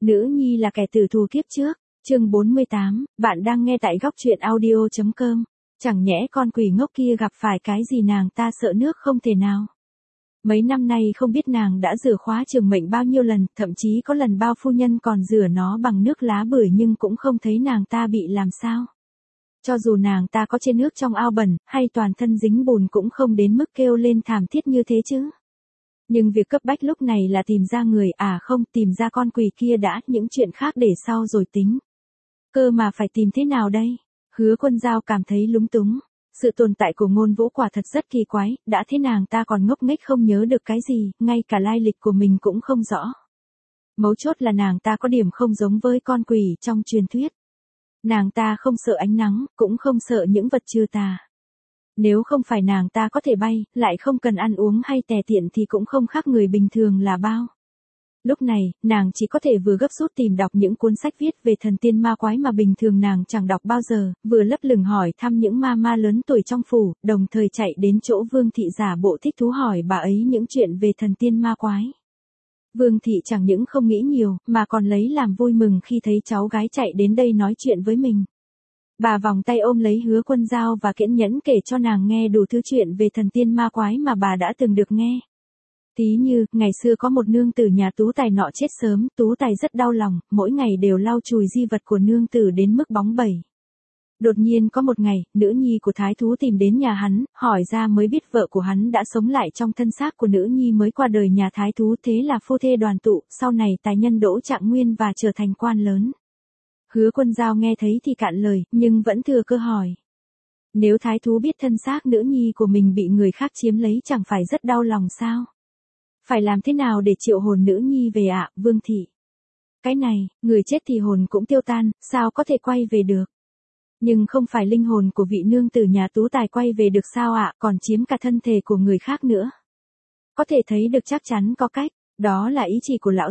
Nữ nhi là kẻ tử thù kiếp trước, chương 48, bạn đang nghe tại góc truyện audio.com. Chẳng nhẽ con quỷ ngốc kia gặp phải cái gì nàng ta sợ nước không thể nào. Mấy năm nay không biết nàng đã rửa khóa trường mệnh bao nhiêu lần, thậm chí có lần bao phu nhân còn rửa nó bằng nước lá bưởi nhưng cũng không thấy nàng ta bị làm sao. Cho dù nàng ta có trên nước trong ao bẩn, hay toàn thân dính bùn cũng không đến mức kêu lên thảm thiết như thế chứ. Nhưng việc cấp bách lúc này là tìm ra người, không, tìm ra con quỷ kia đã, những chuyện khác để sau rồi tính. Cơ mà phải tìm thế nào đây? Hứa Quân Dao cảm thấy lúng túng. Sự tồn tại của Ngôn Vũ quả thật rất kỳ quái, đã thế nàng ta còn ngốc nghếch không nhớ được cái gì, ngay cả lai lịch của mình cũng không rõ. Mấu chốt là nàng ta có điểm không giống với con quỷ trong truyền thuyết. Nàng ta không sợ ánh nắng, cũng không sợ những vật trừ tà. Nếu không phải nàng ta có thể bay, lại không cần ăn uống hay tè tiện thì cũng không khác người bình thường là bao. Lúc này, nàng chỉ có thể vừa gấp rút tìm đọc những cuốn sách viết về thần tiên ma quái mà bình thường nàng chẳng đọc bao giờ, vừa lấp lửng hỏi thăm những ma lớn tuổi trong phủ, đồng thời chạy đến chỗ Vương Thị giả bộ thích thú hỏi bà ấy những chuyện về thần tiên ma quái. Vương Thị chẳng những không nghĩ nhiều, mà còn lấy làm vui mừng khi thấy cháu gái chạy đến đây nói chuyện với mình. Bà vòng tay ôm lấy Hứa Quân Dao và kiên nhẫn kể cho nàng nghe đủ thứ chuyện về thần tiên ma quái mà bà đã từng được nghe. Tí như, ngày xưa có một nương tử nhà Tú Tài nọ chết sớm, Tú Tài rất đau lòng, mỗi ngày đều lau chùi di vật của nương tử đến mức bóng bẩy. Đột nhiên có một ngày, nữ nhi của thái thú tìm đến nhà hắn, hỏi ra mới biết vợ của hắn đã sống lại trong thân xác của nữ nhi mới qua đời nhà thái thú, thế là phu thê đoàn tụ, sau này tài nhân đỗ trạng nguyên và trở thành quan lớn. Hứa Quân Dao nghe thấy thì cạn lời, nhưng vẫn thừa cơ hỏi. Nếu thái thú biết thân xác nữ nhi của mình bị người khác chiếm lấy chẳng phải rất đau lòng sao? Phải làm thế nào để triệu hồn nữ nhi về ạ, Vương Thị? Cái này, người chết thì hồn cũng tiêu tan, sao có thể quay về được? Nhưng không phải linh hồn của vị nương tử nhà Tú Tài quay về được sao ạ, còn chiếm cả thân thể của người khác nữa. Có thể thấy được chắc chắn có cách. Đó là ý chỉ của Lão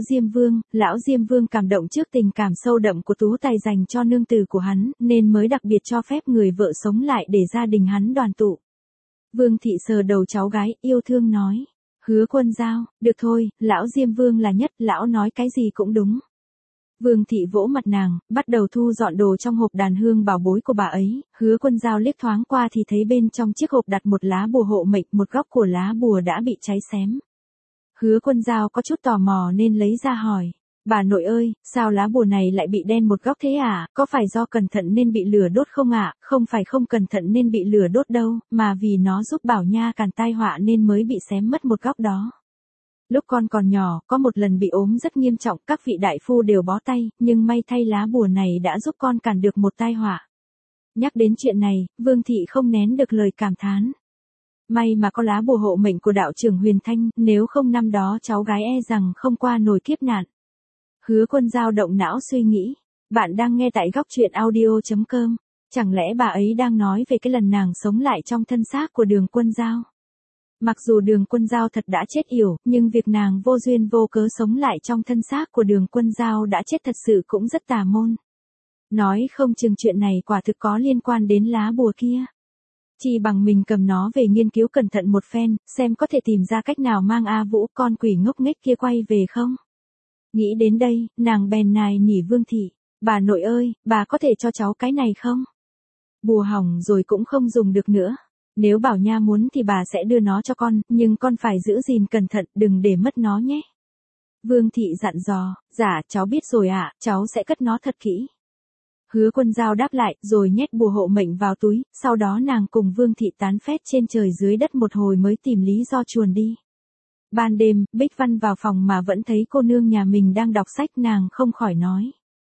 Diêm Vương cảm động trước tình cảm sâu đậm của Tú Tài dành cho nương tử của hắn, nên mới đặc biệt cho phép người vợ sống lại để gia đình hắn đoàn tụ. Vương Thị sờ đầu cháu gái, yêu thương nói. Hứa Quân Dao, được thôi, Lão Diêm Vương là nhất, lão nói cái gì cũng đúng. Vương Thị vỗ mặt nàng, bắt đầu thu dọn đồ trong hộp đàn hương bảo bối của bà ấy, Hứa Quân Dao liếc thoáng qua thì thấy bên trong chiếc hộp đặt một lá bùa hộ mệnh, một góc của lá bùa đã bị cháy xém. Hứa Quân Dao có chút tò mò nên lấy ra hỏi. Bà nội ơi, sao lá bùa này lại bị đen một góc thế à? Có phải do cẩn thận nên bị lửa đốt không ạ? Không phải không cẩn thận nên bị lửa đốt đâu, mà vì nó giúp Bảo Nha càn tai họa nên mới bị xém mất một góc đó. Lúc con còn nhỏ, có một lần bị ốm rất nghiêm trọng, các vị đại phu đều bó tay, nhưng may thay lá bùa này đã giúp con cản được một tai họa. Nhắc đến chuyện này, Vương Thị không nén được lời cảm thán. May mà có lá bùa hộ mệnh của đạo trưởng Huyền Thanh, nếu không năm đó cháu gái e rằng không qua nổi kiếp nạn. Hứa Quân Dao động não suy nghĩ. Bạn đang nghe tại góc truyện audio.com. Chẳng lẽ bà ấy đang nói về cái lần nàng sống lại trong thân xác của Đường Quân Dao? Mặc dù Đường Quân Dao thật đã chết yểu, nhưng việc nàng vô duyên vô cớ sống lại trong thân xác của Đường Quân Dao đã chết thật sự cũng rất tà môn. Nói không chừng chuyện này quả thực có liên quan đến lá bùa kia. Chỉ bằng mình cầm nó về nghiên cứu cẩn thận một phen, xem có thể tìm ra cách nào mang A Vũ con quỷ ngốc nghếch kia quay về không. Nghĩ đến đây, nàng bèn nài nỉ Vương Thị. Bà nội ơi, bà có thể cho cháu cái này không? Bùa hỏng rồi cũng không dùng được nữa. Nếu Bảo Nha muốn thì bà sẽ đưa nó cho con, nhưng con phải giữ gìn cẩn thận, đừng để mất nó nhé. Vương Thị dặn dò, dạ cháu biết rồi ạ, cháu sẽ cất nó thật kỹ. Hứa Quân Dao đáp lại, rồi nhét bùa hộ mệnh vào túi, sau đó nàng cùng Vương Thị tán phét trên trời dưới đất một hồi mới tìm lý do chuồn đi. Ban đêm, Bích Văn vào phòng mà vẫn thấy cô nương nhà mình đang đọc sách, nàng không khỏi nói.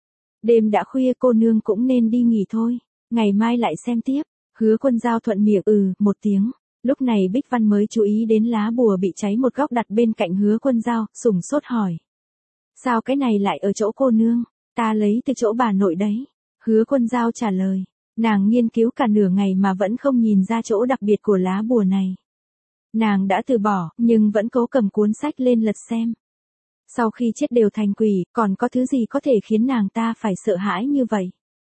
Đêm đã khuya, cô nương cũng nên đi nghỉ thôi, ngày mai lại xem tiếp. Hứa Quân Dao thuận miệng một tiếng. Lúc này Bích Văn mới chú ý đến lá bùa bị cháy một góc đặt bên cạnh Hứa Quân Dao, sửng sốt hỏi. Sao cái này lại ở chỗ cô nương? Ta lấy từ chỗ bà nội đấy. Hứa Quân Dao trả lời. Nàng nghiên cứu cả nửa ngày mà vẫn không nhìn ra chỗ đặc biệt của lá bùa này. Nàng đã từ bỏ, nhưng vẫn cố cầm cuốn sách lên lật xem. Sau khi chết đều thành quỷ, còn có thứ gì có thể khiến nàng ta phải sợ hãi như vậy?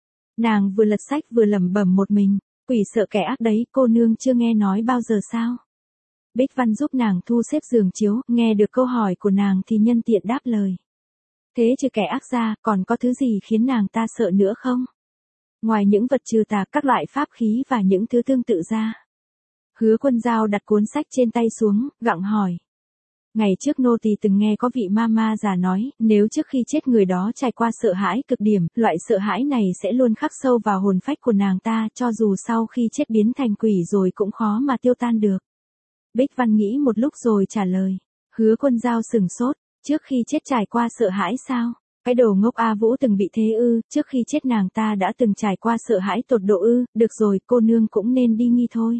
Nàng vừa lật sách vừa lẩm bẩm một mình. Quỷ sợ kẻ ác đấy, cô nương chưa nghe nói bao giờ sao? Bích Văn giúp nàng thu xếp giường chiếu, nghe được câu hỏi của nàng thì nhân tiện đáp lời. Thế trừ kẻ ác ra, còn có thứ gì khiến nàng ta sợ nữa không? Ngoài những vật trừ tà, các loại pháp khí và những thứ tương tự ra. Hứa Quân Dao đặt cuốn sách trên tay xuống, gặng hỏi. Ngày trước nô tỳ từng nghe có vị ma già nói, nếu trước khi chết người đó trải qua sợ hãi cực điểm, loại sợ hãi này sẽ luôn khắc sâu vào hồn phách của nàng ta, cho dù sau khi chết biến thành quỷ rồi cũng khó mà tiêu tan được. Bích Văn nghĩ một lúc rồi trả lời. Hứa Quân Dao sửng sốt, trước khi chết trải qua sợ hãi sao? Cái đồ ngốc, A Vũ từng bị thế ư? Trước khi chết nàng ta đã từng trải qua sợ hãi tột độ ư? Được rồi, cô nương cũng nên đi nghi thôi.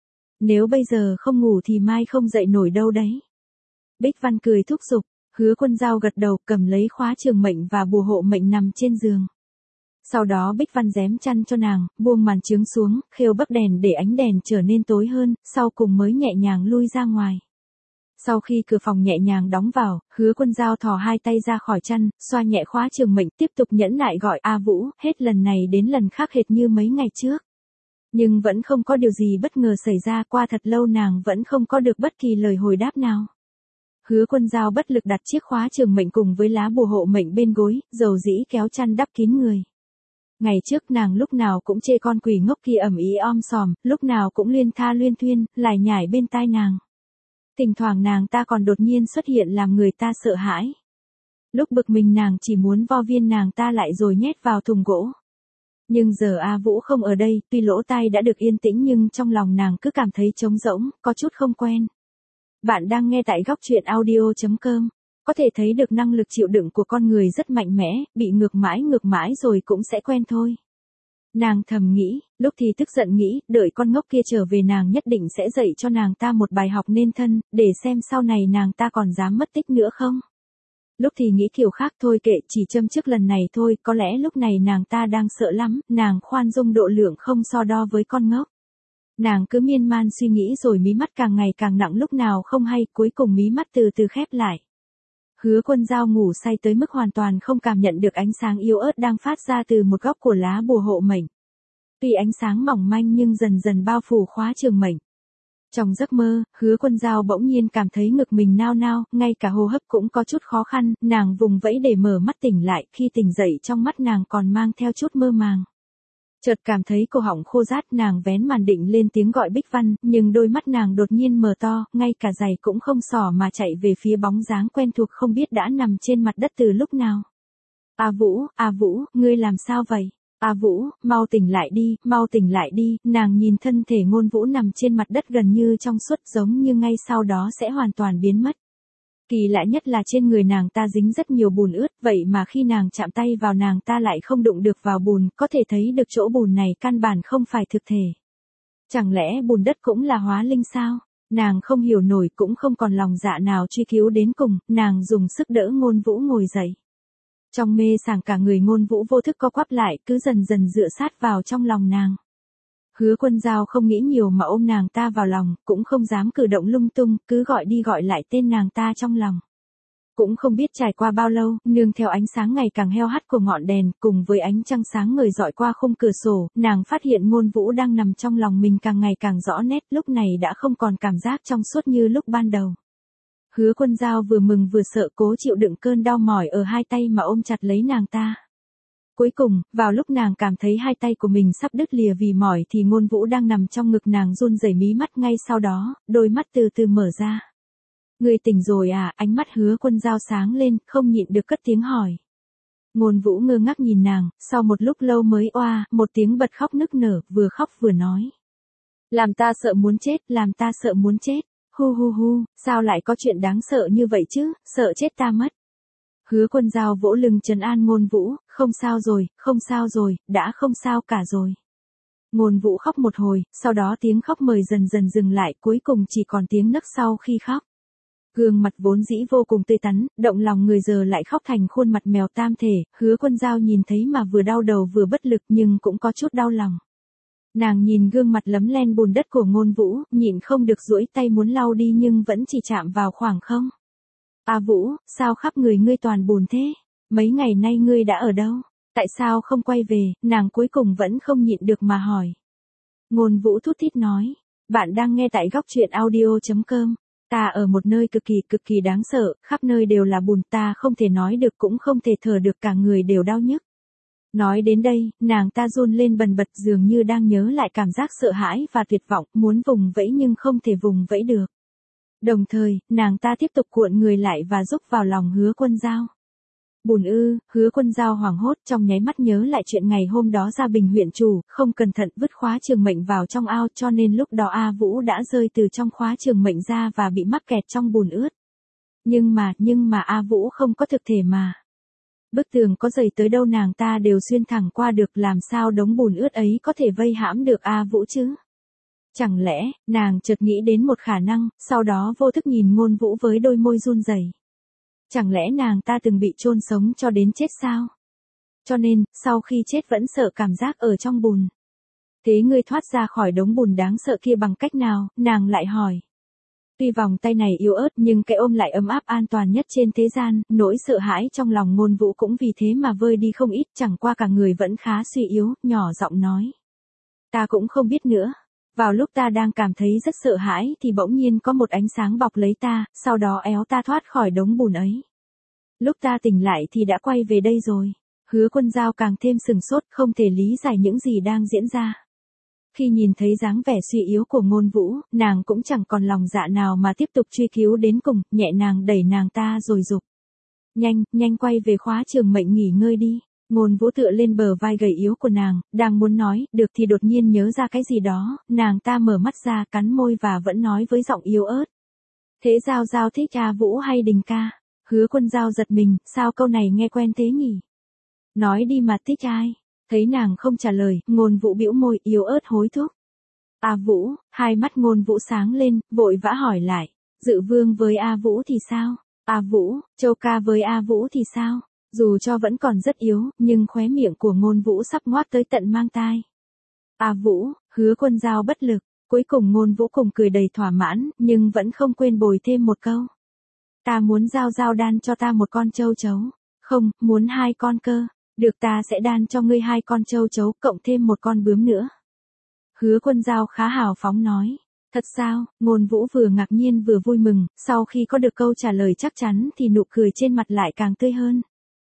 Nếu bây giờ không ngủ thì mai không dậy nổi đâu đấy. Bích Văn cười thúc giục. Hứa Quân Dao gật đầu, cầm lấy khóa trường mệnh và bùa hộ mệnh nằm trên giường. Sau đó Bích Văn rém chăn cho nàng, buông màn trướng xuống, khêu bắc đèn để ánh đèn trở nên tối hơn, sau cùng mới nhẹ nhàng lui ra ngoài. Sau khi cửa phòng nhẹ nhàng đóng vào, Hứa Quân Dao thò hai tay ra khỏi chăn, xoa nhẹ khóa trường mệnh, tiếp tục nhẫn nại gọi A Vũ, hết lần này đến lần khác hệt như mấy ngày trước. Nhưng vẫn không có điều gì bất ngờ xảy ra, qua thật lâu nàng vẫn không có được bất kỳ lời hồi đáp nào. Hứa Quân Dao bất lực đặt chiếc khóa trường mệnh cùng với lá bùa hộ mệnh bên gối, dầu dĩ kéo chăn đắp kín người. Ngày trước nàng lúc nào cũng chê con quỷ ngốc kia ầm ĩ om sòm, lúc nào cũng liên tha luyên thuyên, lải nhải bên tai nàng. Thỉnh thoảng nàng ta còn đột nhiên xuất hiện làm người ta sợ hãi. Lúc bực mình nàng chỉ muốn vo viên nàng ta lại rồi nhét vào thùng gỗ. Nhưng giờ A Vũ không ở đây, tuy lỗ tai đã được yên tĩnh nhưng trong lòng nàng cứ cảm thấy trống rỗng, có chút không quen. Bạn đang nghe tại góc truyện audio.com. Có thể thấy được năng lực chịu đựng của con người rất mạnh mẽ, bị ngược mãi rồi cũng sẽ quen thôi. Nàng thầm nghĩ, lúc thì tức giận nghĩ, đợi con ngốc kia trở về nàng nhất định sẽ dạy cho nàng ta một bài học nên thân, để xem sau này nàng ta còn dám mất tích nữa không. Lúc thì nghĩ kiểu khác, thôi kệ, chỉ châm trước lần này thôi, có lẽ lúc này nàng ta đang sợ lắm, nàng khoan dung độ lượng không so đo với con ngốc. Nàng cứ miên man suy nghĩ rồi mí mắt càng ngày càng nặng, lúc nào không hay, cuối cùng mí mắt từ từ khép lại. Hứa Quân Dao ngủ say tới mức hoàn toàn không cảm nhận được ánh sáng yếu ớt đang phát ra từ một góc của lá bùa hộ mệnh. Tuy ánh sáng mỏng manh nhưng dần dần bao phủ khóa trường mệnh. Trong giấc mơ, Hứa Quân Dao bỗng nhiên cảm thấy ngực mình nao nao, ngay cả hô hấp cũng có chút khó khăn, nàng vùng vẫy để mở mắt tỉnh lại, khi tỉnh dậy trong mắt nàng còn mang theo chút mơ màng. Chợt cảm thấy cổ họng khô rát, nàng vén màn định lên tiếng gọi Bích Văn, nhưng đôi mắt nàng đột nhiên mở to, ngay cả giày cũng không xỏ mà chạy về phía bóng dáng quen thuộc không biết đã nằm trên mặt đất từ lúc nào. A Vũ, ngươi làm sao vậy? A Vũ, mau tỉnh lại đi, nàng nhìn thân thể Ngôn Vũ nằm trên mặt đất gần như trong suốt, giống như ngay sau đó sẽ hoàn toàn biến mất. Kỳ lạ nhất là trên người nàng ta dính rất nhiều bùn ướt, vậy mà khi nàng chạm tay vào nàng ta lại không đụng được vào bùn, có thể thấy được chỗ bùn này căn bản không phải thực thể. Chẳng lẽ bùn đất cũng là hóa linh sao? Nàng không hiểu nổi, cũng không còn lòng dạ nào truy cứu đến cùng, nàng dùng sức đỡ Ngôn Vũ ngồi dậy. Trong mê sảng cả người Ngôn Vũ vô thức co quắp lại, cứ dần dần dựa sát vào trong lòng nàng. Hứa Quân Dao không nghĩ nhiều mà ôm nàng ta vào lòng, cũng không dám cử động lung tung, cứ gọi đi gọi lại tên nàng ta trong lòng. Cũng không biết trải qua bao lâu, nương theo ánh sáng ngày càng heo hắt của ngọn đèn, cùng với ánh trăng sáng ngời dọi qua khung cửa sổ, nàng phát hiện Ngôn Vũ đang nằm trong lòng mình càng ngày càng rõ nét, lúc này đã không còn cảm giác trong suốt như lúc ban đầu. Hứa Quân Dao vừa mừng vừa sợ, cố chịu đựng cơn đau mỏi ở hai tay mà ôm chặt lấy nàng ta. Cuối cùng, vào lúc nàng cảm thấy hai tay của mình sắp đứt lìa vì mỏi thì Ngôn Vũ đang nằm trong ngực nàng run rẩy mí mắt, ngay sau đó, đôi mắt từ từ mở ra. Ngươi tỉnh rồi à? Ánh mắt Hứa Quân Dao sáng lên, không nhịn được cất tiếng hỏi. Ngôn Vũ ngơ ngác nhìn nàng, sau một lúc lâu mới oa một tiếng bật khóc nức nở, vừa khóc vừa nói. Làm ta sợ muốn chết. Hu, sao lại có chuyện đáng sợ như vậy chứ, sợ chết ta mất. Hứa Quân Dao vỗ lưng trấn an Ngôn Vũ, không sao rồi, đã không sao cả rồi. Ngôn Vũ khóc một hồi, sau đó tiếng khóc mời dần dần dừng lại, cuối cùng chỉ còn tiếng nấc sau khi khóc. Gương mặt vốn dĩ vô cùng tươi tắn, động lòng người giờ lại khóc thành khuôn mặt mèo tam thể, Hứa Quân Dao nhìn thấy mà vừa đau đầu vừa bất lực nhưng cũng có chút đau lòng. Nàng nhìn gương mặt lấm len bùn đất của Ngôn Vũ, nhịn không được duỗi tay muốn lau đi nhưng vẫn chỉ chạm vào khoảng không. A Vũ, sao khắp người ngươi toàn bùn thế? Mấy ngày nay ngươi đã ở đâu? Tại sao không quay về? Nàng cuối cùng vẫn không nhịn được mà hỏi. Ngôn Vũ thút thít nói. Bạn đang nghe tại góc truyện audio.com. Ta ở một nơi cực kỳ đáng sợ, khắp nơi đều là bùn, ta không thể nói được cũng không thể thở được, cả người đều đau nhức. Nói đến đây, nàng ta run lên bần bật dường như đang nhớ lại cảm giác sợ hãi và tuyệt vọng, muốn vùng vẫy nhưng không thể vùng vẫy được. Đồng thời, nàng ta tiếp tục cuộn người lại và rúc vào lòng Hứa Quân Dao. Bùn ư, Hứa Quân Dao hoảng hốt trong nháy mắt nhớ lại chuyện ngày hôm đó ra Bình huyện chủ, không cẩn thận vứt khóa trường mệnh vào trong ao cho nên lúc đó A Vũ đã rơi từ trong khóa trường mệnh ra và bị mắc kẹt trong bùn ướt. Nhưng mà A Vũ không có thực thể mà. Bức tường có dày tới đâu nàng ta đều xuyên thẳng qua được, làm sao đống bùn ướt ấy có thể vây hãm được A Vũ chứ? Chẳng lẽ, nàng chợt nghĩ đến một khả năng, sau đó vô thức nhìn Ngôn Vũ với đôi môi run rẩy. Chẳng lẽ nàng ta từng bị chôn sống cho đến chết sao? Cho nên, sau khi chết vẫn sợ cảm giác ở trong bùn. Thế ngươi thoát ra khỏi đống bùn đáng sợ kia bằng cách nào? Nàng lại hỏi. Tuy vòng tay này yếu ớt nhưng cái ôm lại ấm áp an toàn nhất trên thế gian, nỗi sợ hãi trong lòng Ngôn Vũ cũng vì thế mà vơi đi không ít, chẳng qua cả người vẫn khá suy yếu, nhỏ giọng nói. Ta cũng không biết nữa. Vào lúc ta đang cảm thấy rất sợ hãi thì bỗng nhiên có một ánh sáng bọc lấy ta, sau đó éo ta thoát khỏi đống bùn ấy. Lúc ta tỉnh lại thì đã quay về đây rồi. Hứa Quân Dao càng thêm sừng sốt, không thể lý giải những gì đang diễn ra. Khi nhìn thấy dáng vẻ suy yếu của Ngôn Vũ, nàng cũng chẳng còn lòng dạ nào mà tiếp tục truy cứu đến cùng, nhẹ nàng đẩy nàng ta rồi giục. Nhanh quay về khóa trường mệnh nghỉ ngơi đi. Ngôn Vũ tựa lên bờ vai gầy yếu của nàng, đang muốn nói, được thì đột nhiên nhớ ra cái gì đó, nàng ta mở mắt ra cắn môi và vẫn nói với giọng yếu ớt. Thế Dao Dao thích A Vũ hay Đình ca? Hứa Quân Dao giật mình, sao câu này nghe quen thế nhỉ? Nói đi mà, thích ai? Thấy nàng không trả lời, Ngôn Vũ bĩu môi yếu ớt hối thúc. A Vũ, hai mắt Ngôn Vũ sáng lên, vội vã hỏi lại. Dự Vương với A Vũ thì sao? A Vũ, Châu ca với A Vũ thì sao? Dù cho vẫn còn rất yếu, nhưng khóe miệng của Ngôn Vũ sắp ngoác tới tận mang tai. A Vũ, Hứa Quân Dao bất lực, cuối cùng Ngôn Vũ cùng cười đầy thỏa mãn, nhưng vẫn không quên bồi thêm một câu. Ta muốn Dao Dao đan cho ta một con châu chấu. Không, muốn 2 con cơ. Được, ta sẽ đan cho ngươi 2 con châu chấu cộng thêm một con bướm nữa. Hứa Quân Dao khá hào phóng nói. Thật sao? Ngôn Vũ vừa ngạc nhiên vừa vui mừng, sau khi có được câu trả lời chắc chắn thì nụ cười trên mặt lại càng tươi hơn.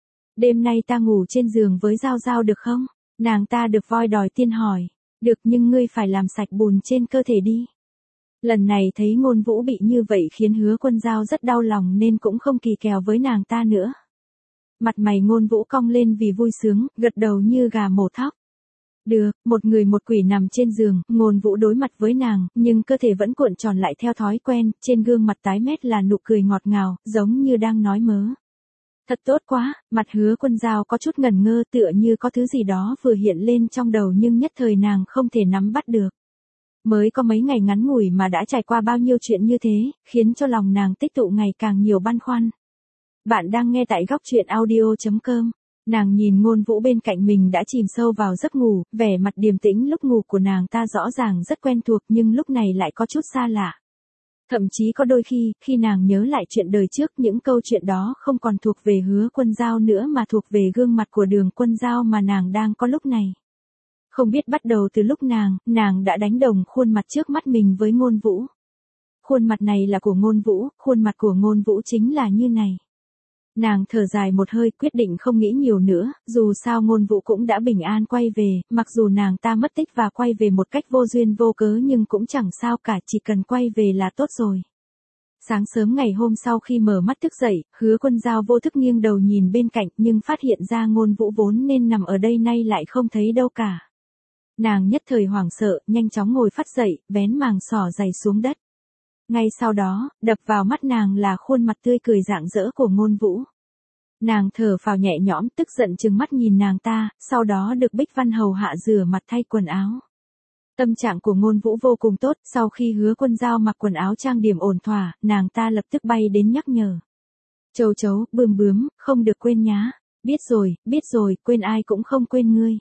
Đêm nay ta ngủ trên giường với Dao Dao được không? Nàng ta được voi đòi tiên hỏi. Được, nhưng ngươi phải làm sạch bùn trên cơ thể đi. Lần này thấy Ngôn Vũ bị như vậy khiến Hứa Quân Dao rất đau lòng nên cũng không kỳ kèo với nàng ta nữa. Mặt mày Ngôn Vũ cong lên vì vui sướng, gật đầu như gà mổ thóc. Được, một người một quỷ nằm trên giường, Ngôn Vũ đối mặt với nàng, nhưng cơ thể vẫn cuộn tròn lại theo thói quen, trên gương mặt tái mét là nụ cười ngọt ngào, giống như đang nói mớ. Thật tốt quá, mặt Hứa Quân Dao có chút ngẩn ngơ tựa như có thứ gì đó vừa hiện lên trong đầu nhưng nhất thời nàng không thể nắm bắt được. Mới có mấy ngày ngắn ngủi mà đã trải qua bao nhiêu chuyện như thế, khiến cho lòng nàng tích tụ ngày càng nhiều băn khoăn. Bạn đang nghe tại góc truyện audio.com. Nàng nhìn Ngôn Vũ bên cạnh mình đã chìm sâu vào giấc ngủ, vẻ mặt điềm tĩnh lúc ngủ của nàng ta rõ ràng rất quen thuộc nhưng lúc này lại có chút xa lạ. Thậm chí có đôi khi nàng nhớ lại chuyện đời trước, những câu chuyện đó không còn thuộc về Hứa Quân Dao nữa mà thuộc về gương mặt của Đường Quân Dao mà nàng đang có lúc này. Không biết bắt đầu từ lúc nàng đã đánh đồng khuôn mặt trước mắt mình với Ngôn Vũ. Khuôn mặt này là của Ngôn Vũ, khuôn mặt của Ngôn Vũ chính là như này. Nàng thở dài một hơi quyết định không nghĩ nhiều nữa, dù sao Ngôn Vũ cũng đã bình an quay về, mặc dù nàng ta mất tích và quay về một cách vô duyên vô cớ nhưng cũng chẳng sao cả, chỉ cần quay về là tốt rồi. Sáng sớm ngày hôm sau khi mở mắt thức dậy, Hứa Quân Dao vô thức nghiêng đầu nhìn bên cạnh nhưng phát hiện ra Ngôn Vũ vốn nên nằm ở đây nay lại không thấy đâu cả. Nàng nhất thời hoảng sợ, nhanh chóng ngồi phắt dậy, vén màng xỏ giày xuống đất. Ngay sau đó, đập vào mắt nàng là khuôn mặt tươi cười rạng rỡ của Ngôn Vũ. Nàng thở phào nhẹ nhõm, tức giận trừng mắt nhìn nàng ta, sau đó được Bích Văn hầu hạ rửa mặt thay quần áo. Tâm trạng của Ngôn Vũ vô cùng tốt, sau khi Hứa Quân Dao mặc quần áo trang điểm ổn thỏa, nàng ta lập tức bay đến nhắc nhở. Châu chấu, bướm bướm, không được quên nhá. Biết rồi, quên ai cũng không quên ngươi.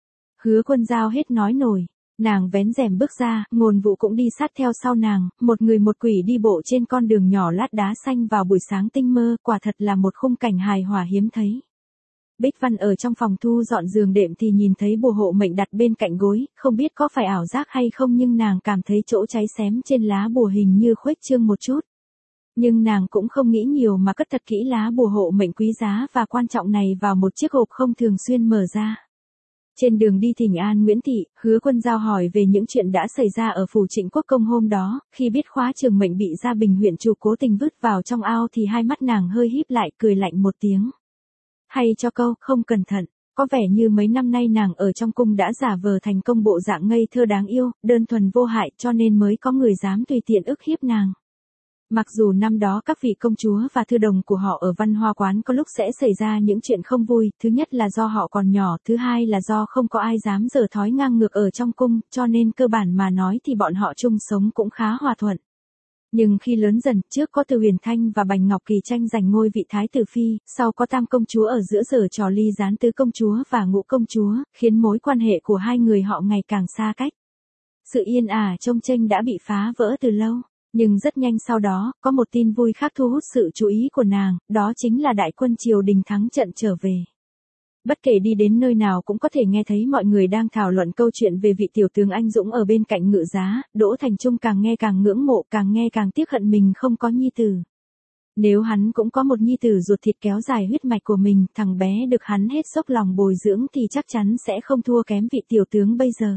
Hứa Quân Dao hết nói nổi. Nàng vén rèm bước ra, Ngôn Vũ cũng đi sát theo sau nàng, một người một quỷ đi bộ trên con đường nhỏ lát đá xanh vào buổi sáng tinh mơ, quả thật là một khung cảnh hài hòa hiếm thấy. Bích Văn ở trong phòng thu dọn giường đệm thì nhìn thấy bùa hộ mệnh đặt bên cạnh gối, không biết có phải ảo giác hay không nhưng nàng cảm thấy chỗ cháy xém trên lá bùa hình như khuếch trương một chút. Nhưng nàng cũng không nghĩ nhiều mà cất thật kỹ lá bùa hộ mệnh quý giá và quan trọng này vào một chiếc hộp không thường xuyên mở ra. Trên đường đi thỉnh an Nguyễn Thị, Hứa Quân Giao hỏi về những chuyện đã xảy ra ở phủ Trịnh Quốc Công hôm đó, khi biết Khóa Trường Mệnh bị Gia Bình huyện chủ cố tình vứt vào trong ao thì hai mắt nàng hơi híp lại cười lạnh một tiếng. Hay cho câu, không cẩn thận, có vẻ như mấy năm nay nàng ở trong cung đã giả vờ thành công bộ dạng ngây thơ đáng yêu, đơn thuần vô hại cho nên mới có người dám tùy tiện ức hiếp nàng. Mặc dù năm đó các vị công chúa và thư đồng của họ ở Văn Hoa Quán có lúc sẽ xảy ra những chuyện không vui, thứ nhất là do họ còn nhỏ, thứ hai là do không có ai dám giở thói ngang ngược ở trong cung, cho nên cơ bản mà nói thì bọn họ chung sống cũng khá hòa thuận. Nhưng khi lớn dần, trước có Từ Huyền Thanh và Bành Ngọc Kỳ tranh giành ngôi vị thái tử phi, sau có Tam công chúa ở giữa giở trò ly gián Tứ công chúa và Ngũ công chúa, khiến mối quan hệ của hai người họ ngày càng xa cách. Sự yên ả chông chênh đã bị phá vỡ từ lâu. Nhưng rất nhanh sau đó, có một tin vui khác thu hút sự chú ý của nàng, đó chính là đại quân triều đình thắng trận trở về. Bất kể đi đến nơi nào cũng có thể nghe thấy mọi người đang thảo luận câu chuyện về vị tiểu tướng anh dũng ở bên cạnh ngự giá, Đỗ Thành Trung càng nghe càng ngưỡng mộ, càng nghe càng tiếc hận mình không có nhi tử. Nếu hắn cũng có một nhi tử ruột thịt kéo dài huyết mạch của mình, thằng bé được hắn hết dốc lòng bồi dưỡng thì chắc chắn sẽ không thua kém vị tiểu tướng bây giờ.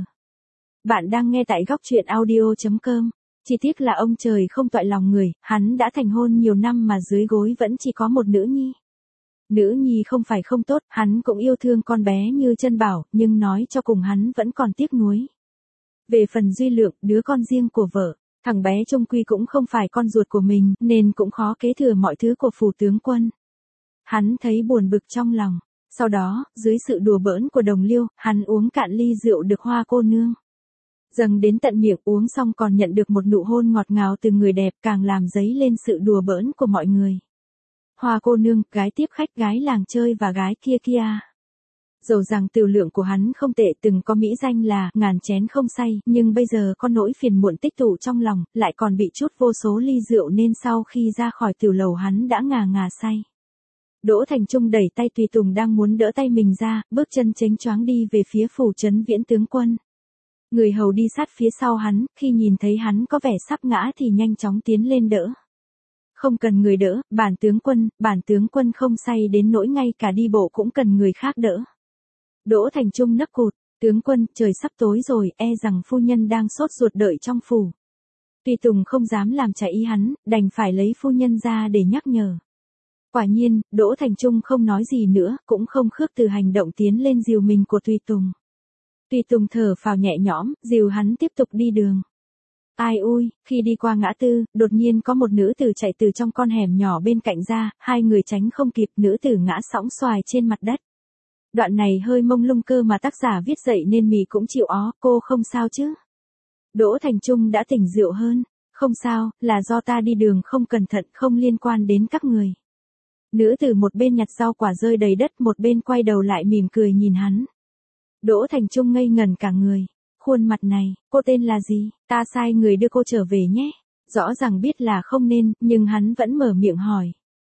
Bạn đang nghe tại góc truyện audio.com. Chỉ tiếc là ông trời không toại lòng người, hắn đã thành hôn nhiều năm mà dưới gối vẫn chỉ có một nữ nhi. Nữ nhi không phải không tốt, hắn cũng yêu thương con bé như chân bảo, nhưng nói cho cùng hắn vẫn còn tiếc nuối. Về phần Duy Lượng, đứa con riêng của vợ, thằng bé chung quy cũng không phải con ruột của mình, nên cũng khó kế thừa mọi thứ của phủ tướng quân. Hắn thấy buồn bực trong lòng. Sau đó, dưới sự đùa bỡn của đồng liêu, hắn uống cạn ly rượu được Hoa cô nương dâng đến tận miệng, uống xong còn nhận được một nụ hôn ngọt ngào từ người đẹp, càng làm dấy lên sự đùa bỡn của mọi người. Hoa cô nương, gái tiếp khách, gái làng chơi và gái kia kia. Dầu rằng tiểu lượng của hắn không tệ, từng có mỹ danh là ngàn chén không say, nhưng bây giờ có nỗi phiền muộn tích tụ trong lòng, lại còn bị chút vô số ly rượu nên sau khi ra khỏi tiểu lầu hắn đã ngà ngà say. Đỗ Thành Trung đẩy tay tùy tùng đang muốn đỡ tay mình ra, bước chân chếnh choáng đi về phía phủ trấn Viễn tướng quân. Người hầu đi sát phía sau hắn, khi nhìn thấy hắn có vẻ sắp ngã thì nhanh chóng tiến lên đỡ. Không cần người đỡ, bản tướng quân không say đến nỗi ngay cả đi bộ cũng cần người khác đỡ. Đỗ Thành Trung nấc cụt, tướng quân, trời sắp tối rồi, e rằng phu nhân đang sốt ruột đợi trong phủ. Tùy tùng không dám làm trái ý hắn, đành phải lấy phu nhân ra để nhắc nhở. Quả nhiên, Đỗ Thành Trung không nói gì nữa, cũng không khước từ hành động tiến lên dìu mình của tùy tùng. Tùy tùng thở phào nhẹ nhõm, dìu hắn tiếp tục đi đường. Ai ui, khi đi qua ngã tư, đột nhiên có một nữ tử chạy từ trong con hẻm nhỏ bên cạnh ra, hai người tránh không kịp, nữ tử ngã sõng xoài trên mặt đất. Đoạn này hơi mông lung cơ mà tác giả viết dậy nên mì cũng chịu ó, cô không sao chứ? Đỗ Thành Trung đã tỉnh rượu hơn, không sao, là do ta đi đường không cẩn thận, không liên quan đến các người. Nữ tử một bên nhặt rau quả rơi đầy đất, một bên quay đầu lại mỉm cười nhìn hắn. Đỗ Thành Trung ngây ngẩn cả người. Khuôn mặt này, cô tên là gì? Ta sai người đưa cô trở về nhé. Rõ ràng biết là không nên, nhưng hắn vẫn mở miệng hỏi.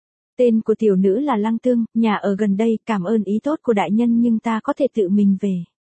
Tên của tiểu nữ là Lăng Tương, nhà ở gần đây, cảm ơn ý tốt của đại nhân nhưng ta có thể tự mình về.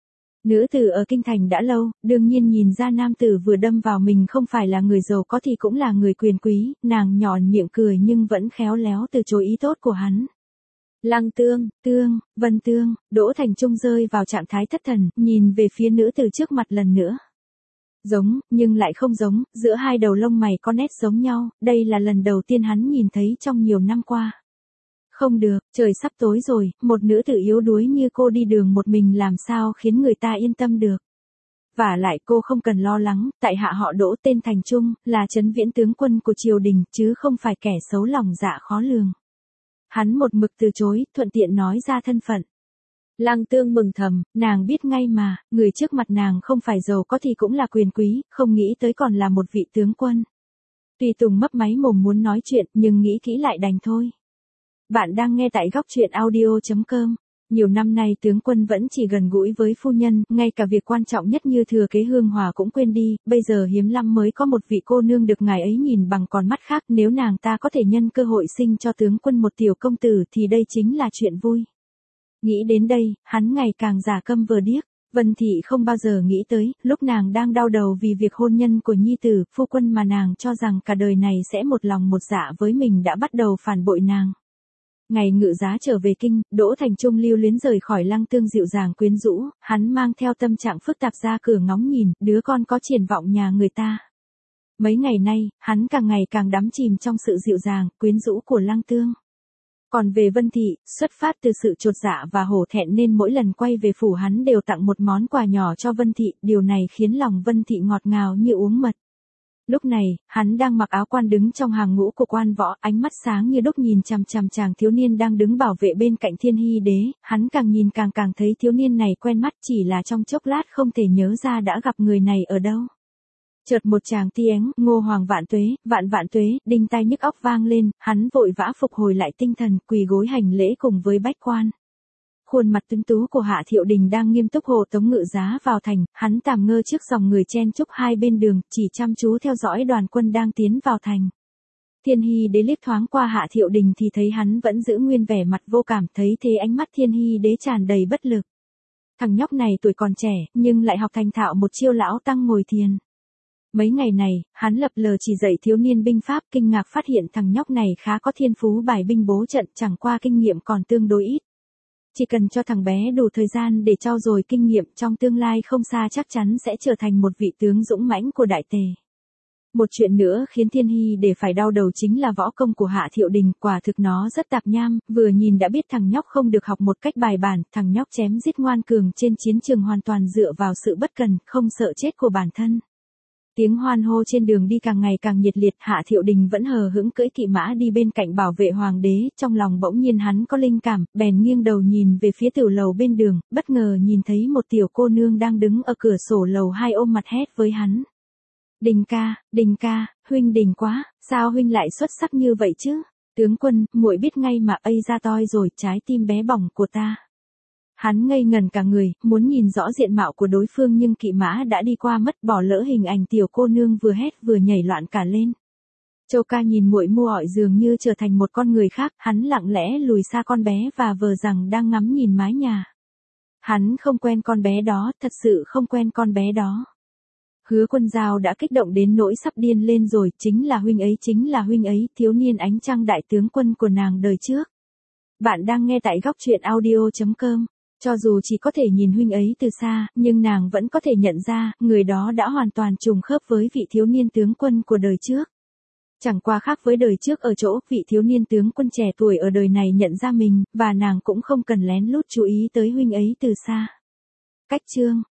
Nữ tử ở kinh thành đã lâu, đương nhiên nhìn ra nam tử vừa đâm vào mình không phải là người giàu có thì cũng là người quyền quý, nàng nhòn miệng cười nhưng vẫn khéo léo từ chối ý tốt của hắn. Lăng Tương, Vân Tương, Đỗ Thành Trung rơi vào trạng thái thất thần, nhìn về phía nữ tử trước mặt lần nữa. Giống, nhưng lại không giống, giữa hai đầu lông mày có nét giống nhau, đây là lần đầu tiên hắn nhìn thấy trong nhiều năm qua. Không được, trời sắp tối rồi, một nữ tử yếu đuối như cô đi đường một mình làm sao khiến người ta yên tâm được. Vả lại cô không cần lo lắng, tại hạ họ Đỗ tên Thành Trung, là trấn Viễn tướng quân của triều đình, chứ không phải kẻ xấu lòng dạ khó lường. Hắn một mực từ chối, thuận tiện nói ra thân phận. Lăng Tương mừng thầm, nàng biết ngay mà, người trước mặt nàng không phải giàu có thì cũng là quyền quý, không nghĩ tới còn là một vị tướng quân. Tùy tùng mấp máy mồm muốn nói chuyện, nhưng nghĩ kỹ lại đành thôi. Bạn đang nghe tại góc truyện audio.com. Nhiều năm nay tướng quân vẫn chỉ gần gũi với phu nhân, ngay cả việc quan trọng nhất như thừa kế hương hòa cũng quên đi, bây giờ hiếm lắm mới có một vị cô nương được ngài ấy nhìn bằng con mắt khác, nếu nàng ta có thể nhân cơ hội sinh cho tướng quân một tiểu công tử thì đây chính là chuyện vui. Nghĩ đến đây, hắn ngày càng giả câm vờ điếc, Vân Thị không bao giờ nghĩ tới, lúc nàng đang đau đầu vì việc hôn nhân của nhi tử, phu quân mà nàng cho rằng cả đời này sẽ một lòng một dạ với mình đã bắt đầu phản bội nàng. Ngày ngự giá trở về kinh, Đỗ Thành Trung lưu luyến rời khỏi Lăng Tương dịu dàng quyến rũ, hắn mang theo tâm trạng phức tạp ra cửa ngóng nhìn, đứa con có triển vọng nhà người ta. Mấy ngày nay, hắn càng ngày càng đắm chìm trong sự dịu dàng, quyến rũ của Lăng Tương. Còn về Vân Thị, xuất phát từ sự chột dạ và hổ thẹn nên mỗi lần quay về phủ hắn đều tặng một món quà nhỏ cho Vân Thị, điều này khiến lòng Vân Thị ngọt ngào như uống mật. Lúc này, hắn đang mặc áo quan đứng trong hàng ngũ của quan võ, ánh mắt sáng như đúc nhìn chằm chằm chàng thiếu niên đang đứng bảo vệ bên cạnh Thiên Hy đế, hắn càng nhìn càng thấy thiếu niên này quen mắt, chỉ là trong chốc lát không thể nhớ ra đã gặp người này ở đâu. Chợt một tràng tiếng, Ngô Hoàng vạn tuế, đinh tai nhức óc vang lên, hắn vội vã phục hồi lại tinh thần, quỳ gối hành lễ cùng với bách quan. Khuôn mặt tuấn tú của Hạ Thiệu Đình đang nghiêm túc hộ tống ngự giá vào thành, hắn tạm ngơ trước dòng người chen chúc hai bên đường, chỉ chăm chú theo dõi đoàn quân đang tiến vào thành. Thiên Hy đế liếc thoáng qua Hạ Thiệu Đình thì thấy hắn vẫn giữ nguyên vẻ mặt vô cảm, thấy thế ánh mắt Thiên Hy đế tràn đầy bất lực. Thằng nhóc này tuổi còn trẻ, nhưng lại học thành thạo một chiêu lão tăng ngồi thiền. Mấy ngày này, hắn lập lờ chỉ dạy thiếu niên binh pháp, kinh ngạc phát hiện thằng nhóc này khá có thiên phú bài binh bố trận, chẳng qua kinh nghiệm còn tương đối ít. Chỉ cần cho thằng bé đủ thời gian để trau dồi kinh nghiệm, trong tương lai không xa chắc chắn sẽ trở thành một vị tướng dũng mãnh của Đại Tề. Một chuyện nữa khiến Thiên Hy để phải đau đầu chính là võ công của Hạ Thiệu Đình, quả thực nó rất tạp nham, vừa nhìn đã biết thằng nhóc không được học một cách bài bản, thằng nhóc chém giết ngoan cường trên chiến trường hoàn toàn dựa vào sự bất cần, không sợ chết của bản thân. Tiếng hoan hô trên đường đi càng ngày càng nhiệt liệt, Hạ Thiệu Đình vẫn hờ hững cưỡi kỵ mã đi bên cạnh bảo vệ hoàng đế, trong lòng bỗng nhiên hắn có linh cảm, bèn nghiêng đầu nhìn về phía tiểu lầu bên đường, bất ngờ nhìn thấy một tiểu cô nương đang đứng ở cửa sổ lầu 2 ôm mặt hét với hắn. Đình ca, huynh đỉnh quá, sao huynh lại xuất sắc như vậy chứ? Tướng quân, muội biết ngay mà, ây ra toi rồi, trái tim bé bỏng của ta. Hắn ngây ngần cả người, muốn nhìn rõ diện mạo của đối phương nhưng kỵ mã đã đi qua mất, bỏ lỡ hình ảnh tiểu cô nương vừa hét vừa nhảy loạn cả lên. Châu Ca nhìn muội mu ỏi dường như trở thành một con người khác, hắn lặng lẽ lùi xa con bé và vờ rằng đang ngắm nhìn mái nhà. Hắn không quen con bé đó, thật sự không quen con bé đó. Hứa Quân Giao đã kích động đến nỗi sắp điên lên rồi, chính là huynh ấy, thiếu niên ánh trăng đại tướng quân của nàng đời trước. Bạn đang nghe tại góc truyện audio.com. Cho dù chỉ có thể nhìn huynh ấy từ xa, nhưng nàng vẫn có thể nhận ra, người đó đã hoàn toàn trùng khớp với vị thiếu niên tướng quân của đời trước. Chẳng qua khác với đời trước ở chỗ, vị thiếu niên tướng quân trẻ tuổi ở đời này nhận ra mình, và nàng cũng không cần lén lút chú ý tới huynh ấy từ xa. Cách chương